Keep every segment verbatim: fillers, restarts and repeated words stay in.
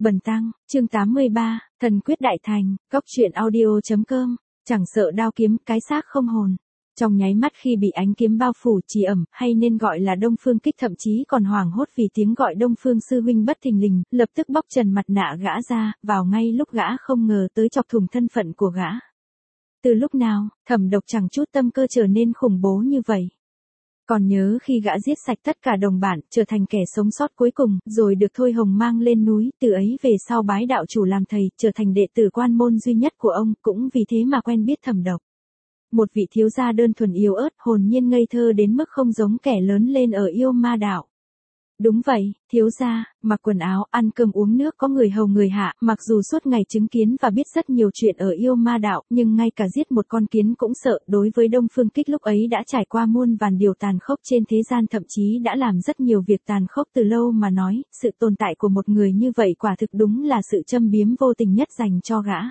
Bần tăng, chương tám mươi ba, thần quyết đại thành, góc truyện audio chấm com, chẳng sợ đao kiếm, cái xác không hồn. Trong nháy mắt khi bị ánh kiếm bao phủ, Trì Ẩm, hay nên gọi là Đông Phương Kích, thậm chí còn hoảng hốt vì tiếng gọi Đông Phương sư huynh bất thình lình, lập tức bóc trần mặt nạ gã ra, vào ngay lúc gã không ngờ tới chọc thủng thân phận của gã. Từ lúc nào, Thẩm Độc chẳng chút tâm cơ trở nên khủng bố như vậy? Còn nhớ khi gã giết sạch tất cả đồng bạn, trở thành kẻ sống sót cuối cùng, rồi được Thôi Hồng mang lên núi, từ ấy về sau bái đạo chủ làm thầy, trở thành đệ tử quan môn duy nhất của ông, cũng vì thế mà quen biết Thẩm Độc. Một vị thiếu gia đơn thuần yếu ớt, hồn nhiên ngây thơ đến mức không giống kẻ lớn lên ở yêu ma đạo. Đúng vậy, thiếu gia, mặc quần áo, ăn cơm uống nước, có người hầu người hạ, mặc dù suốt ngày chứng kiến và biết rất nhiều chuyện ở yêu ma đạo, nhưng ngay cả giết một con kiến cũng sợ. Đối với Đông Phương Kích lúc ấy đã trải qua muôn vàn điều tàn khốc trên thế gian, thậm chí đã làm rất nhiều việc tàn khốc từ lâu mà nói, sự tồn tại của một người như vậy quả thực đúng là sự châm biếm vô tình nhất dành cho gã.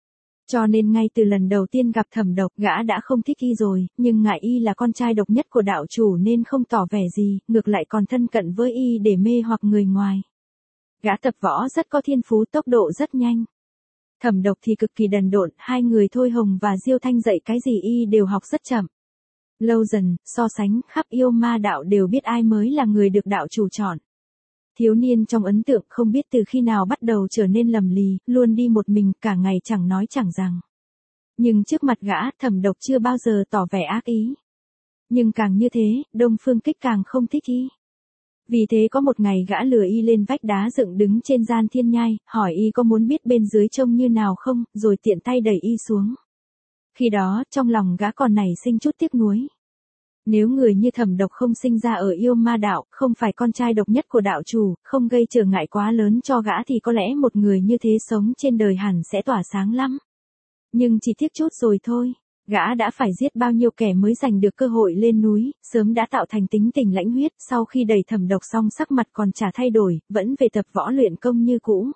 Cho nên ngay từ lần đầu tiên gặp Thẩm Độc, gã đã không thích y rồi, nhưng ngại y là con trai độc nhất của đạo chủ nên không tỏ vẻ gì, ngược lại còn thân cận với y để mê hoặc người ngoài. Gã tập võ rất có thiên phú, tốc độ rất nhanh. Thẩm Độc thì cực kỳ đần độn, hai người Thôi Hồng và Diêu Thanh dạy cái gì y đều học rất chậm. Lâu dần, so sánh, khắp yêu ma đạo đều biết ai mới là người được đạo chủ chọn. Thiếu niên trong ấn tượng không biết từ khi nào bắt đầu trở nên lầm lì, luôn đi một mình, cả ngày chẳng nói chẳng rằng. Nhưng trước mặt gã, Thẩm Độc chưa bao giờ tỏ vẻ ác ý. Nhưng càng như thế, Đông Phương Kích càng không thích y. Vì thế có một ngày gã lừa y lên vách đá dựng đứng trên gian thiên nhai, hỏi y có muốn biết bên dưới trông như nào không, rồi tiện tay đẩy y xuống. Khi đó, trong lòng gã còn nảy sinh chút tiếc nuối. Nếu người như Thẩm Độc không sinh ra ở yêu ma đạo, không phải con trai độc nhất của đạo chủ, không gây trở ngại quá lớn cho gã thì có lẽ một người như thế sống trên đời hẳn sẽ tỏa sáng lắm. Nhưng chỉ tiếc chút rồi thôi, gã đã phải giết bao nhiêu kẻ mới giành được cơ hội lên núi, sớm đã tạo thành tính tình lãnh huyết, sau khi đẩy Thẩm Độc xong sắc mặt còn chả thay đổi, vẫn về tập võ luyện công như cũ.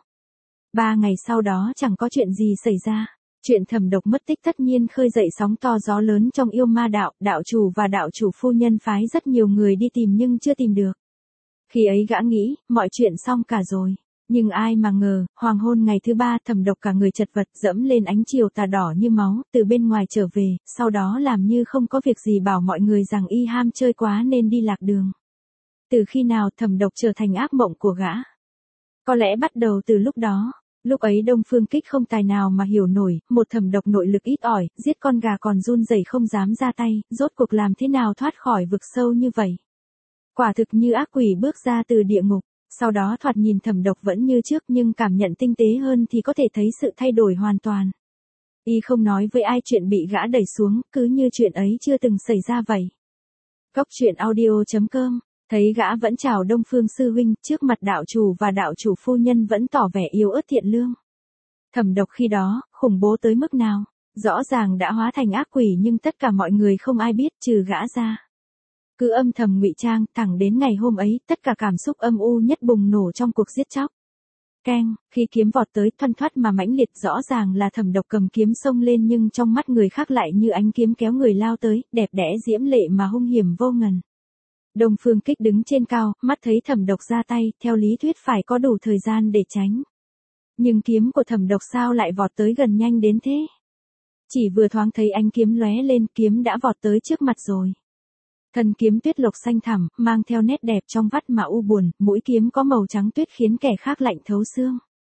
Ba ngày sau đó chẳng có chuyện gì xảy ra. Chuyện Thẩm Độc mất tích tất nhiên khơi dậy sóng to gió lớn trong yêu ma đạo, đạo chủ và đạo chủ phu nhân phái rất nhiều người đi tìm nhưng chưa tìm được. Khi ấy gã nghĩ, mọi chuyện xong cả rồi. Nhưng ai mà ngờ, hoàng hôn ngày thứ ba Thẩm Độc cả người chật vật dẫm lên ánh chiều tà đỏ như máu, từ bên ngoài trở về, sau đó làm như không có việc gì bảo mọi người rằng y ham chơi quá nên đi lạc đường. Từ khi nào Thẩm Độc trở thành ác mộng của gã? Có lẽ bắt đầu từ lúc đó. Lúc ấy Đông Phương Kích không tài nào mà hiểu nổi, một Thẩm Độc nội lực ít ỏi, giết con gà còn run rẩy không dám ra tay, rốt cuộc làm thế nào thoát khỏi vực sâu như vậy. Quả thực như ác quỷ bước ra từ địa ngục, sau đó thoạt nhìn Thẩm Độc vẫn như trước nhưng cảm nhận tinh tế hơn thì có thể thấy sự thay đổi hoàn toàn. Y không nói với ai chuyện bị gã đẩy xuống, cứ như chuyện ấy chưa từng xảy ra vậy. Góc truyện audio chấm com. Thấy gã vẫn chào Đông Phương sư huynh, trước mặt đạo chủ và đạo chủ phu nhân vẫn tỏ vẻ yếu ớt thiện lương. Thẩm Độc khi đó, khủng bố tới mức nào? Rõ ràng đã hóa thành ác quỷ nhưng tất cả mọi người không ai biết trừ gã ra. Cứ âm thầm ngụy trang, thẳng đến ngày hôm ấy, tất cả cảm xúc âm u nhất bùng nổ trong cuộc giết chóc. Keng, khi kiếm vọt tới thoăn thoắt mà mãnh liệt, rõ ràng là Thẩm Độc cầm kiếm xông lên nhưng trong mắt người khác lại như ánh kiếm kéo người lao tới, đẹp đẽ diễm lệ mà hung hiểm vô ngần. Đông Phương Kích đứng trên cao, mắt thấy Thẩm Độc ra tay, theo lý thuyết phải có đủ thời gian để tránh. Nhưng kiếm của Thẩm Độc sao lại vọt tới gần nhanh đến thế? Chỉ vừa thoáng thấy ánh kiếm lóe lên, kiếm đã vọt tới trước mặt rồi. Thân kiếm tuyết lộc xanh thẳm, mang theo nét đẹp trong vắt mà u buồn, mũi kiếm có màu trắng tuyết khiến kẻ khác lạnh thấu xương.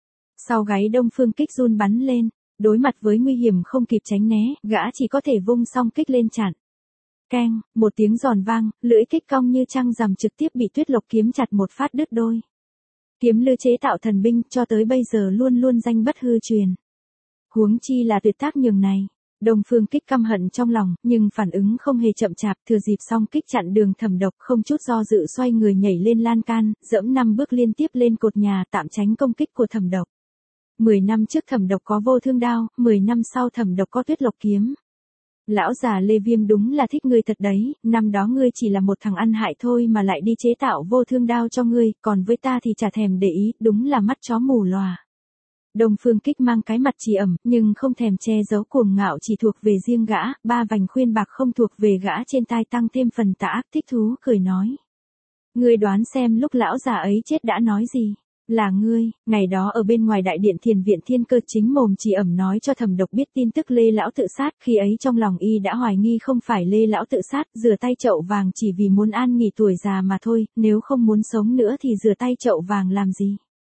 Sau gáy Đông Phương Kích run bắn lên, đối mặt với nguy hiểm không kịp tránh né, gã chỉ có thể vung song kích lên chặn. Keng, một tiếng giòn vang, lưỡi kích cong như trăng rằm trực tiếp bị tuyết lộc kiếm chặt một phát đứt đôi. Kiếm lư chế tạo thần binh cho tới bây giờ luôn luôn danh bất hư truyền. Huống chi là tuyệt tác nhường này. Đông Phương Kích căm hận trong lòng, nhưng phản ứng không hề chậm chạp, thừa dịp song kích chặn đường Thẩm Độc, không chút do dự xoay người nhảy lên lan can, dẫm năm bước liên tiếp lên cột nhà tạm tránh công kích của Thẩm Độc. Mười năm trước Thẩm Độc có vô thương đao, mười năm sau Thẩm Độc có tuyết lộc kiếm. Lão già Lê Viêm đúng là thích ngươi thật đấy, năm đó ngươi chỉ là một thằng ăn hại thôi mà lại đi chế tạo vô thương đao cho ngươi, còn với ta thì chả thèm để ý, đúng là mắt chó mù lòa. Đông Phương Kích mang cái mặt Trì Ẩm, nhưng không thèm che giấu cuồng ngạo chỉ thuộc về riêng gã, ba vành khuyên bạc không thuộc về gã trên tai tăng thêm phần tà ác, thích thú cười nói. Ngươi đoán xem lúc lão già ấy chết đã nói gì? Là ngươi, ngày đó ở bên ngoài đại điện thiền viện Thiên Cơ chính mồm chỉ ẩm nói cho Thẩm Độc biết tin tức Lê lão tự sát, khi ấy trong lòng y đã hoài nghi không phải Lê lão tự sát, rửa tay chậu vàng chỉ vì muốn an nghỉ tuổi già mà thôi, nếu không muốn sống nữa thì rửa tay chậu vàng làm gì.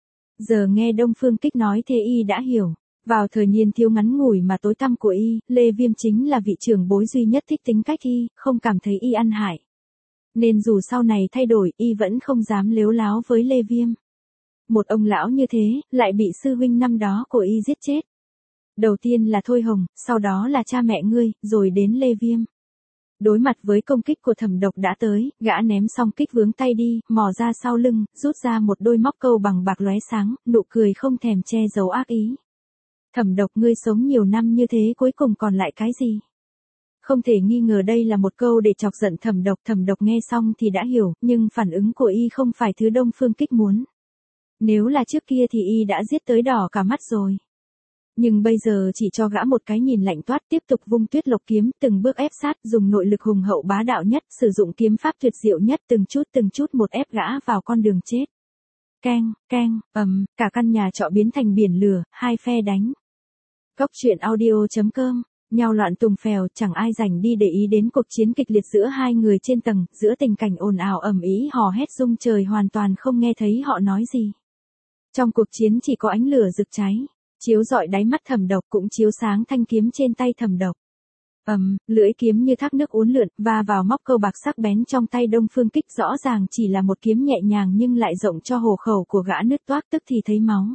Giờ nghe Đông Phương Kích nói thế y đã hiểu. Vào thời niên thiếu ngắn ngủi mà tối tăm của y, Lê Viêm chính là vị trưởng bối duy nhất thích tính cách y, không cảm thấy y ăn hại. Nên dù sau này thay đổi, y vẫn không dám lếu láo với Lê Viêm. Một ông lão như thế, lại bị sư huynh năm đó của y giết chết. Đầu tiên là Thôi Hồng, sau đó là cha mẹ ngươi, rồi đến Lê Viêm. Đối mặt với công kích của Thẩm Độc đã tới, gã ném xong kích vướng tay đi, mò ra sau lưng, rút ra một đôi móc câu bằng bạc lóe sáng, nụ cười không thèm che giấu ác ý. Thẩm Độc, ngươi sống nhiều năm như thế cuối cùng còn lại cái gì? Không thể nghi ngờ đây là một câu để chọc giận Thẩm Độc. Thẩm Độc nghe xong thì đã hiểu, nhưng phản ứng của y không phải thứ Đông Phương Kích muốn. Nếu là trước kia thì y đã giết tới đỏ cả mắt rồi. Nhưng bây giờ chỉ cho gã một cái nhìn lạnh toát, tiếp tục vung Tuyết Lộc kiếm, từng bước ép sát, dùng nội lực hùng hậu bá đạo nhất, sử dụng kiếm pháp tuyệt diệu nhất, từng chút từng chút một ép gã vào con đường chết. Keng, keng, ầm, cả căn nhà trọ biến thành biển lửa, hai phe đánh. Cốc truyện audio chấm com, nhau loạn tùng phèo, chẳng ai rảnh đi để ý đến cuộc chiến kịch liệt giữa hai người trên tầng, giữa tình cảnh ồn ào ầm ĩ hò hét rung trời, hoàn toàn không nghe thấy họ nói gì. Trong cuộc chiến chỉ có ánh lửa rực cháy, chiếu rọi đáy mắt Thẩm Độc, cũng chiếu sáng thanh kiếm trên tay Thẩm Độc. Ầm, um, lưỡi kiếm như thác nước uốn lượn, va vào móc câu bạc sắc bén trong tay Đông Phương Kích, rõ ràng chỉ là một kiếm nhẹ nhàng nhưng lại rộng cho hổ khẩu của gã nứt toác, tức thì thấy máu.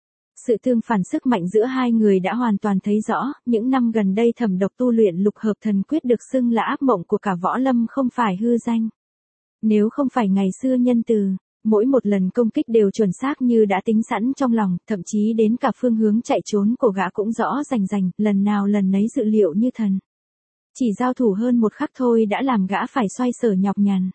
Sự tương phản sức mạnh giữa hai người đã hoàn toàn thấy rõ, những năm gần đây Thẩm Độc tu luyện lục hợp thần quyết được xưng là ác mộng của cả võ lâm không phải hư danh. Nếu không phải ngày xưa nhân từ, mỗi một lần công kích đều chuẩn xác như đã tính sẵn trong lòng, thậm chí đến cả phương hướng chạy trốn của gã cũng rõ rành rành, lần nào lần nấy dự liệu như thần. Chỉ giao thủ hơn một khắc thôi đã làm gã phải xoay sở nhọc nhằn.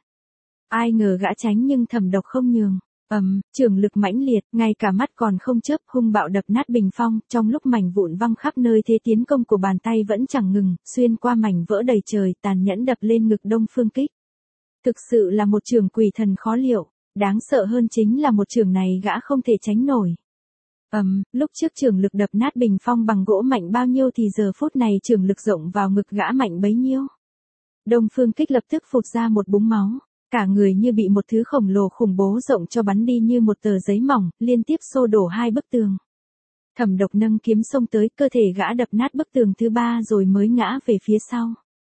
Ai ngờ gã tránh nhưng Thẩm Độc không nhường. Ầm, um, trường lực mãnh liệt, ngay cả mắt còn không chớp, hung bạo đập nát bình phong, trong lúc mảnh vụn văng khắp nơi, thế tiến công của bàn tay vẫn chẳng ngừng, xuyên qua mảnh vỡ đầy trời, tàn nhẫn đập lên ngực Đông Phương Kích. Thực sự là một trường quỷ thần khó liệu, đáng sợ hơn chính là một trường này gã không thể tránh nổi. Ầm, um, lúc trước trường lực đập nát bình phong bằng gỗ mạnh bao nhiêu thì giờ phút này trường lực rộng vào ngực gã mạnh bấy nhiêu. Đông Phương Kích lập tức phụt ra một búng máu. Cả người như bị một thứ khổng lồ khủng bố rộng cho bắn đi như một tờ giấy mỏng, liên tiếp xô đổ hai bức tường. Thẩm Độc nâng kiếm xông tới, cơ thể gã đập nát bức tường thứ ba rồi mới ngã về phía sau.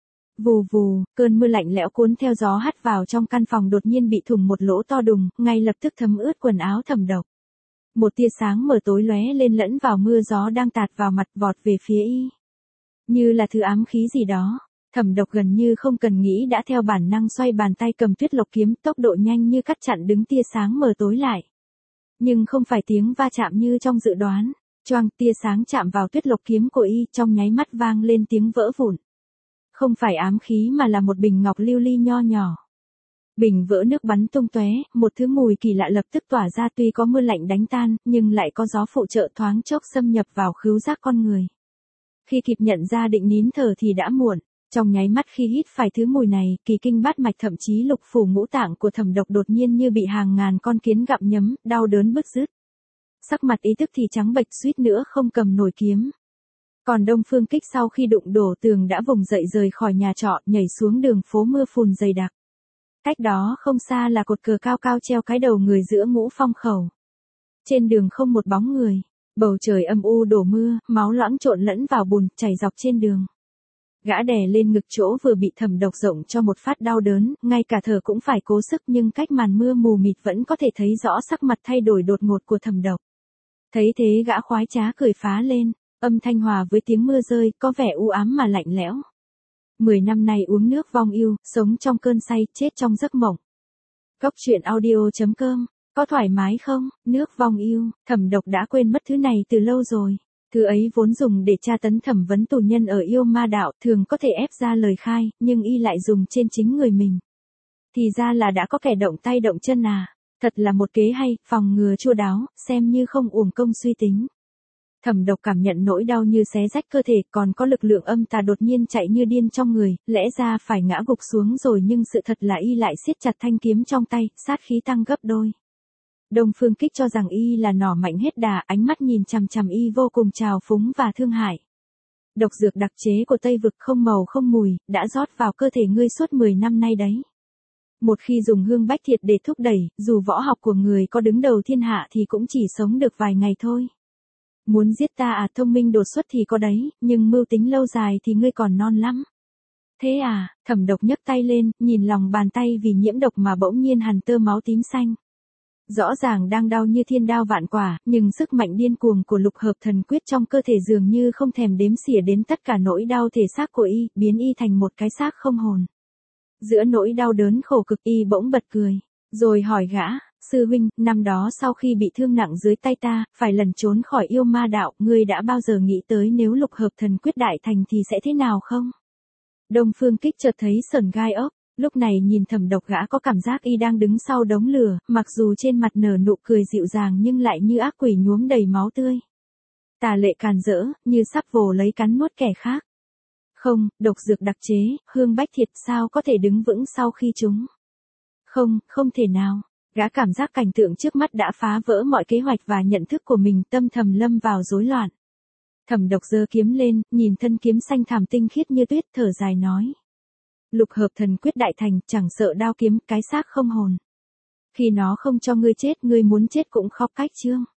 Vù vù, cơn mưa lạnh lẽo cuốn theo gió hắt vào trong căn phòng, đột nhiên bị thủng một lỗ to đùng, ngay lập tức thấm ướt quần áo Thẩm Độc. Một tia sáng mờ tối lóe lên lẫn vào mưa gió đang tạt vào mặt, vọt về phía y. Như là thứ ám khí gì đó. Thẩm Độc gần như không cần nghĩ đã theo bản năng xoay bàn tay cầm Tuyết Lộc kiếm, tốc độ nhanh như cắt chặn đứng tia sáng mờ tối lại. Nhưng không phải tiếng va chạm như trong dự đoán, choang, tia sáng chạm vào Tuyết Lộc kiếm của y, trong nháy mắt vang lên tiếng vỡ vụn. Không phải ám khí mà là một bình ngọc lưu ly nho nhỏ. Bình vỡ nước bắn tung tóe, một thứ mùi kỳ lạ lập tức tỏa ra, tuy có mưa lạnh đánh tan, nhưng lại có gió phụ trợ, thoáng chốc xâm nhập vào khứu giác con người. Khi kịp nhận ra định nín thở thì đã muộn. Trong nháy mắt khi hít phải thứ mùi này, kỳ kinh bát mạch thậm chí lục phủ ngũ tạng của Thẩm Độc đột nhiên như bị hàng ngàn con kiến gặm nhấm, đau đớn bứt rứt. Sắc mặt ý thức thì trắng bệch, suýt nữa không cầm nổi kiếm. Còn Đông Phương Kích sau khi đụng đổ tường đã vùng dậy rời khỏi nhà trọ, nhảy xuống đường phố mưa phùn dày đặc. Cách đó không xa là cột cờ cao cao treo cái đầu người giữa Ngũ Phong khẩu. Trên đường không một bóng người, bầu trời âm u đổ mưa, máu loãng trộn lẫn vào bùn, chảy dọc trên đường. Gã đè lên ngực chỗ vừa bị Thẩm Độc rộng cho một phát đau đớn, ngay cả thở cũng phải cố sức, nhưng cách màn mưa mù mịt vẫn có thể thấy rõ sắc mặt thay đổi đột ngột của Thẩm Độc. Thấy thế gã khoái trá cười phá lên, âm thanh hòa với tiếng mưa rơi, có vẻ u ám mà lạnh lẽo. Mười năm nay uống nước vong yêu, sống trong cơn say, chết trong giấc mộng. Cốc truyện audio chấm com, có thoải mái không? Nước vong yêu, Thẩm Độc đã quên mất thứ này từ lâu rồi. Thứ ấy vốn dùng để tra tấn thẩm vấn tù nhân ở yêu ma đạo, thường có thể ép ra lời khai, nhưng y lại dùng trên chính người mình. Thì ra là đã có kẻ động tay động chân à, thật là một kế hay, phòng ngừa chu đáo, xem như không uổng công suy tính. Thẩm Độc cảm nhận nỗi đau như xé rách cơ thể, còn có lực lượng âm tà đột nhiên chạy như điên trong người, lẽ ra phải ngã gục xuống rồi, nhưng sự thật là y lại siết chặt thanh kiếm trong tay, sát khí tăng gấp đôi. Đông Phương Kích cho rằng y là nỏ mạnh hết đà, ánh mắt nhìn chằm chằm y vô cùng trào phúng và thương hại. Độc dược đặc chế của Tây Vực không màu không mùi, đã rót vào cơ thể ngươi suốt mười năm nay đấy. Một khi dùng hương bách thiệt để thúc đẩy, dù võ học của người có đứng đầu thiên hạ thì cũng chỉ sống được vài ngày thôi. Muốn giết ta à, thông minh đột xuất thì có đấy, nhưng mưu tính lâu dài thì ngươi còn non lắm. Thế à, Thẩm Độc nhấc tay lên, nhìn lòng bàn tay vì nhiễm độc mà bỗng nhiên hằn tơ máu tím xanh. Rõ ràng đang đau như thiên đao vạn quả, nhưng sức mạnh điên cuồng của lục hợp thần quyết trong cơ thể dường như không thèm đếm xỉa đến tất cả nỗi đau thể xác của y, biến y thành một cái xác không hồn. Giữa nỗi đau đớn khổ cực y bỗng bật cười, rồi hỏi gã, sư huynh, năm đó sau khi bị thương nặng dưới tay ta, phải lẩn trốn khỏi yêu ma đạo, ngươi đã bao giờ nghĩ tới nếu lục hợp thần quyết đại thành thì sẽ thế nào không? Đông Phương Kích chợt thấy sởn gai ốc, lúc này nhìn Thẩm Độc gã có cảm giác y đang đứng sau đống lửa, mặc dù trên mặt nở nụ cười dịu dàng nhưng lại như ác quỷ nhuốm đầy máu tươi. Tà lệ càn rỡ, như sắp vồ lấy cắn nuốt kẻ khác. Không, độc dược đặc chế, hương bách thiệt sao có thể đứng vững sau khi chúng. Không, không thể nào. Gã cảm giác cảnh tượng trước mắt đã phá vỡ mọi kế hoạch và nhận thức của mình, tâm thầm lâm vào rối loạn. Thẩm Độc giơ kiếm lên, nhìn thân kiếm xanh thẳm tinh khiết như tuyết, thở dài nói. Lục hợp thần quyết đại thành, chẳng sợ đao kiếm, cái xác không hồn. Khi nó không cho ngươi chết, ngươi muốn chết cũng khóc cách chương.